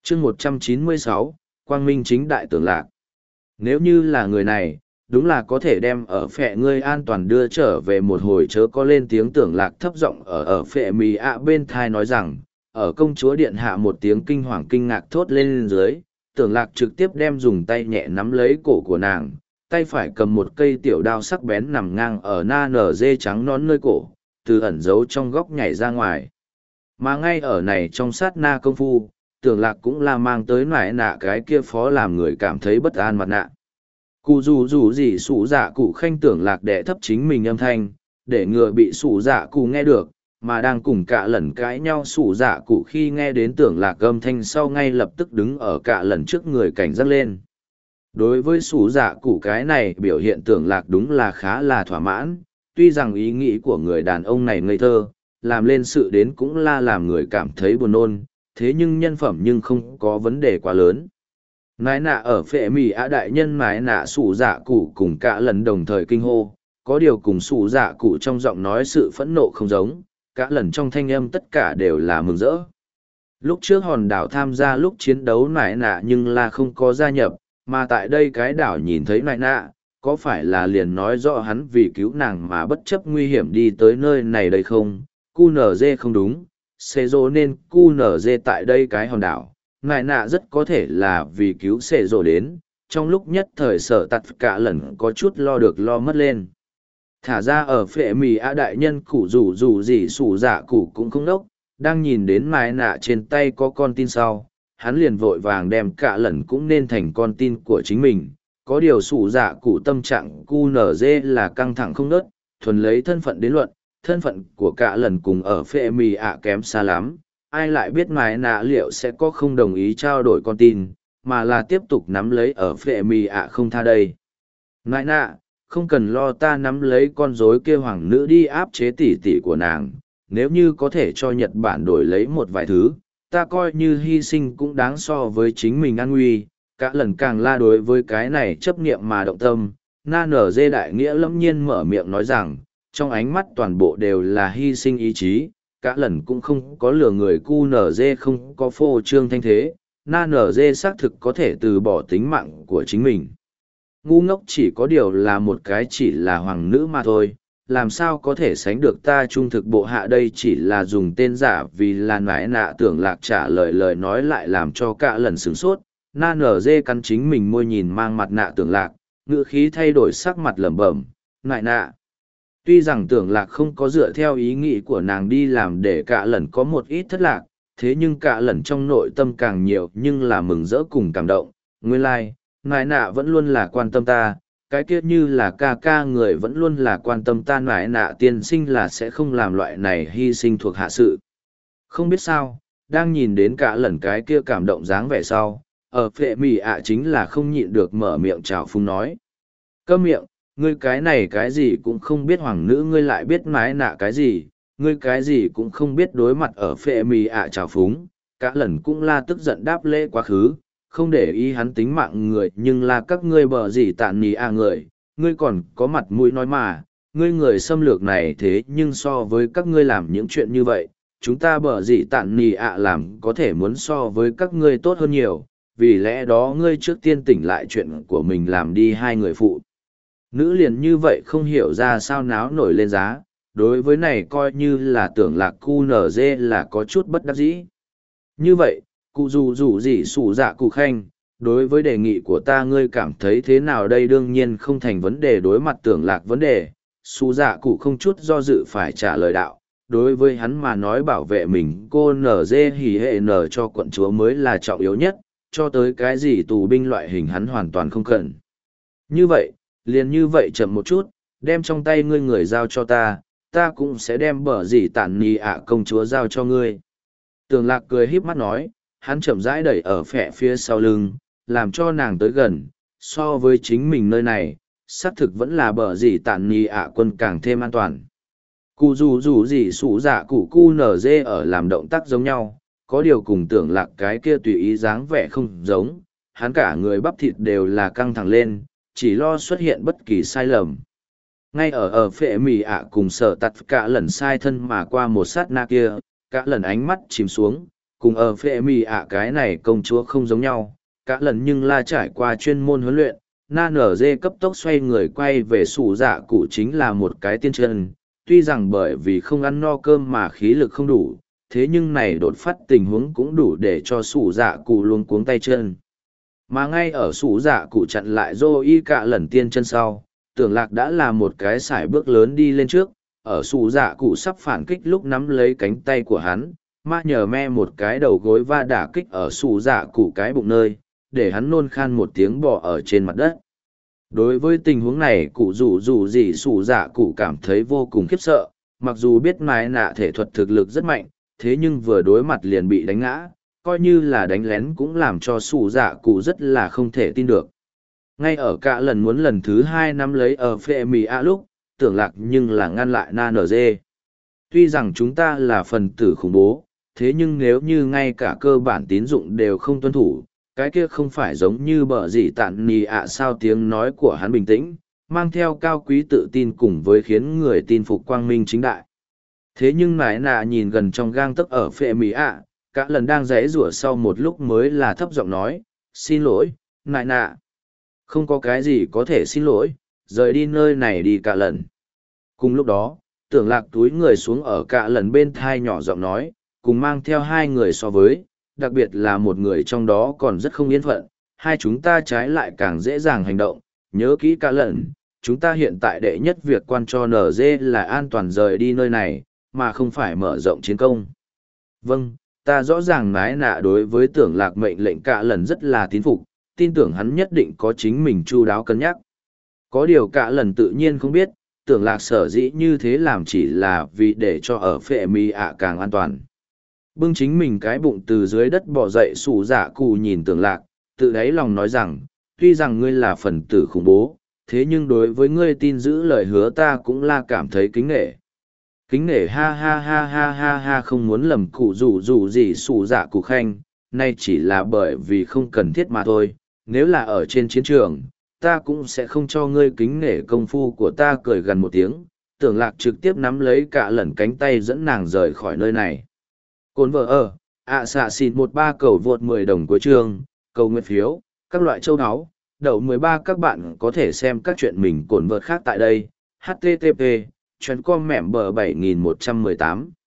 chương 196, Quang Minh chính đại tưởng lạc. Nếu như là người này, đúng là có thể đem ở phệ ngươi an toàn đưa trở về một hồi, chớ có lên tiếng tưởng lạc thấp giọng ở phệ mì ạ bên thai nói rằng, ở công chúa điện hạ một tiếng kinh hoàng kinh ngạc thốt lên dưới, tưởng lạc trực tiếp đem dùng tay nhẹ nắm lấy cổ của nàng, tay phải cầm một cây tiểu đao sắc bén nằm ngang ở na nở dê trắng nón nơi cổ, từ ẩn giấu trong góc nhảy ra ngoài. Mà ngay ở này trong sát na công phu, tưởng lạc cũng là mang tới nải nạ cái kia phó làm người cảm thấy bất an mặt nạ. Cụ dù gì sủ dạ cụ khanh tưởng lạc đẻ thấp chính mình âm thanh, để ngừa bị sủ dạ cụ nghe được, mà đang cùng cả lần cãi nhau sủ dạ cụ khi nghe đến tưởng lạc âm thanh sau ngay lập tức đứng ở cả lần trước người cảnh giác lên. Đối với sủ dạ cụ cái này biểu hiện tưởng lạc đúng là khá là thỏa mãn, tuy rằng ý nghĩ của người đàn ông này ngây thơ, làm lên sự đến cũng là làm người cảm thấy buồn nôn, thế nhưng nhân phẩm nhưng không có vấn đề quá lớn. Nái nạ ở phệ mì ạ đại nhân mái nạ sủ dạ cụ cùng cả lần đồng thời kinh hô, có điều cùng sủ dạ cụ trong giọng nói sự phẫn nộ không giống, cả lần trong thanh âm tất cả đều là mừng rỡ. Lúc trước hòn đảo tham gia lúc chiến đấu nái nạ nhưng là không có gia nhập, mà tại đây cái đảo nhìn thấy nái nạ, có phải là liền nói rõ hắn vì cứu nàng mà bất chấp nguy hiểm đi tới nơi này đây không? QNZ không đúng, xê rô nên QNZ tại đây cái hòn đảo. Nại nạ rất có thể là vì cứu xê rô đến, trong lúc nhất thời sở tặt cả lần có chút lo được lo mất lên. Thả ra ở phệ mì ạ đại nhân cụ dù gì sủ dạ cụ cũng không đốc, đang nhìn đến mái nạ trên tay có con tin sau, hắn liền vội vàng đem cả lần cũng nên thành con tin của chính mình. Có điều sủ dạ cụ tâm trạng QNZ là căng thẳng không nớt, thuần lấy thân phận đến luận, thân phận của cả lần cùng ở phệ mì ạ kém xa lắm, ai lại biết mái nạ liệu sẽ có không đồng ý trao đổi con tin, mà là tiếp tục nắm lấy ở phệ mì ạ không tha đây. Mái nạ, không cần lo, ta nắm lấy con rối kia hoàng nữ đi áp chế tỷ tỷ của nàng, nếu như có thể cho Nhật Bản đổi lấy một vài thứ, ta coi như hy sinh cũng đáng so với chính mình an nguy. Cả lần càng la đối với cái này chấp niệm mà động tâm, na nở dê đại nghĩa lâm nhiên mở miệng nói rằng, trong ánh mắt toàn bộ đều là hy sinh ý chí, cả lần cũng không có lừa người QNZ không có phô trương thanh thế, na nở dê xác thực có thể từ bỏ tính mạng của chính mình. Ngu ngốc chỉ có điều là một cái chỉ là hoàng nữ mà thôi, làm sao có thể sánh được ta trung thực bộ hạ, đây chỉ là dùng tên giả vì là nải nạ tưởng lạc trả lời lời nói lại làm cho cả lần sửng sốt. Na nở dê cắn chính mình môi nhìn mang mặt nạ tưởng lạc, ngữ khí thay đổi sắc mặt lẩm bẩm, nại nạ. Tuy rằng tưởng lạc không có dựa theo ý nghĩ của nàng đi làm để cả lần có một ít thất lạc, thế nhưng cả lần trong nội tâm càng nhiều nhưng là mừng rỡ cùng cảm động. Nguyên lai, nại nạ vẫn luôn là quan tâm ta, cái kia như là ca ca người vẫn luôn là quan tâm ta, nại nạ tiên sinh là sẽ không làm loại này hy sinh thuộc hạ sự. Không biết sao, đang nhìn đến cả lần cái kia cảm động dáng vẻ sau, ở phệ mì ạ chính là không nhịn được mở miệng chào phúng nói. Câm miệng, ngươi cái này cái gì cũng không biết, hoàng nữ ngươi lại biết mái nạ cái gì, ngươi cái gì cũng không biết. Đối mặt ở phệ mì ạ chào phúng, cả lần cũng la tức giận đáp lễ quá khứ, không để ý hắn tính mạng người, nhưng là các ngươi bờ gì tàn nì người, ngươi còn có mặt mũi nói mà, ngươi người xâm lược này, thế nhưng so với các ngươi làm những chuyện như vậy, chúng ta bờ gì tàn nì làm có thể muốn so với các ngươi tốt hơn nhiều. Vì lẽ đó ngươi trước tiên tỉnh lại chuyện của mình làm đi. Hai người phụ nữ liền như vậy không hiểu ra sao náo nổi lên giá, đối với này coi như là tưởng lạc QNZ là có chút bất đắc dĩ. Như vậy, cụ dù gì sủ dạ cụ khanh, đối với đề nghị của ta ngươi cảm thấy thế nào đây? Đương nhiên không thành vấn đề. Đối mặt tưởng lạc vấn đề, sủ dạ cụ không chút do dự phải trả lời đạo. Đối với hắn mà nói, bảo vệ mình cô NG hỉ hệ nở cho quận chúa mới là trọng yếu nhất, cho tới cái gì tù binh loại hình hắn hoàn toàn không cần. Như vậy, liền như vậy chậm một chút, đem trong tay ngươi người giao cho ta, ta cũng sẽ đem bờ gì tản nì công chúa giao cho ngươi. Tưởng lạc cười híp mắt nói, hắn chậm rãi đẩy ở phẹ phía sau lưng, làm cho nàng tới gần, so với chính mình nơi này, xác thực vẫn là bờ gì tản nì quân càng thêm an toàn. Cụ dù gì sủ dạ cụ cu nở dê ở làm động tác giống nhau, có điều cùng tưởng lạc cái kia tùy ý dáng vẻ không giống, hắn cả người bắp thịt đều là căng thẳng lên, chỉ lo xuất hiện bất kỳ sai lầm. Ngay ở phệ mì cùng sở tặt cả lần sai thân mà qua một sát na kia, cả lần ánh mắt chìm xuống, cùng ở phệ mì ạ cái này công chúa không giống nhau, cả lần nhưng là trải qua chuyên môn huấn luyện, na nở dê cấp tốc xoay người quay về sủ dạ cụ chính là một cái tiên chân, tuy rằng bởi vì không ăn no cơm mà khí lực không đủ, thế nhưng này đột phát tình huống cũng đủ để cho sủ dạ cụ luống cuống tay chân. Mà ngay ở sủ dạ cụ chặn lại dô y cả lần tiên chân sau, tưởng lạc đã là một cái sải bước lớn đi lên trước, ở sủ dạ cụ sắp phản kích lúc nắm lấy cánh tay của hắn, ma nhờ me một cái đầu gối va đả kích ở sủ dạ cụ cái bụng nơi, để hắn nôn khan một tiếng bò ở trên mặt đất. Đối với tình huống này cụ dù gì sủ dạ cụ cảm thấy vô cùng khiếp sợ, mặc dù biết mái nạ thể thuật thực lực rất mạnh, thế nhưng vừa đối mặt liền bị đánh ngã, coi như là đánh lén cũng làm cho sủ dạ cụ rất là không thể tin được. Ngay ở cả lần muốn lần thứ hai nắm lấy ở phệ mì ạ lúc, tưởng lạc nhưng là ngăn lại na nở dê. Tuy rằng chúng ta là phần tử khủng bố, thế nhưng nếu như ngay cả cơ bản tín dụng đều không tuân thủ, cái kia không phải giống như bở gì tạn nì ạ sao. Tiếng nói của hắn bình tĩnh, mang theo cao quý tự tin cùng với khiến người tin phục quang minh chính đại. Thế nhưng nải nạ nhìn gần trong gang tấc ở phệ mỹ ạ, cả lần đang rẽ rủa sau một lúc mới là thấp giọng nói, xin lỗi, nải nạ. Không có cái gì có thể xin lỗi, rời đi nơi này đi cả lần. Cùng lúc đó, tưởng lạc túi người xuống ở cả lần bên thai nhỏ giọng nói, cùng mang theo hai người so với, đặc biệt là một người trong đó còn rất không yên phận, hai chúng ta trái lại càng dễ dàng hành động, nhớ kỹ cả lần, chúng ta hiện tại đệ nhất việc quan cho NG là an toàn rời đi nơi này, mà không phải mở rộng chiến công. Vâng, ta rõ ràng nái nạ đối với tưởng lạc mệnh lệnh cả lần rất là tín phục, tin tưởng hắn nhất định có chính mình chu đáo cân nhắc. Có điều cả lần tự nhiên không biết, tưởng lạc sở dĩ như thế làm chỉ là vì để cho ở phệ mì ạ càng an toàn. Bưng chính mình cái bụng từ dưới đất bò dậy sủ dạ cụ nhìn tưởng lạc, tự đáy lòng nói rằng, tuy rằng ngươi là phần tử khủng bố, thế nhưng đối với ngươi tin giữ lời hứa ta cũng là cảm thấy kính nể. Kính nể ha ha ha ha ha ha, không muốn lầm cụ dù gì sủ dạ cụ khanh, nay chỉ là bởi vì không cần thiết mà thôi, nếu là ở trên chiến trường, ta cũng sẽ không cho ngươi kính nể công phu của ta. Cười gần một tiếng, tưởng lạc trực tiếp nắm lấy cả lần cánh tay dẫn nàng rời khỏi nơi này. Cồn vợ ở, xạ xịt 13 cầu vượt 10 đồng cuối chương, cầu nguyện phiếu, các loại châu áo, đậu 13. Các bạn có thể xem các chuyện mình cồn vợt khác tại đây. HTTP, chuyến com mẻm bờ 7118.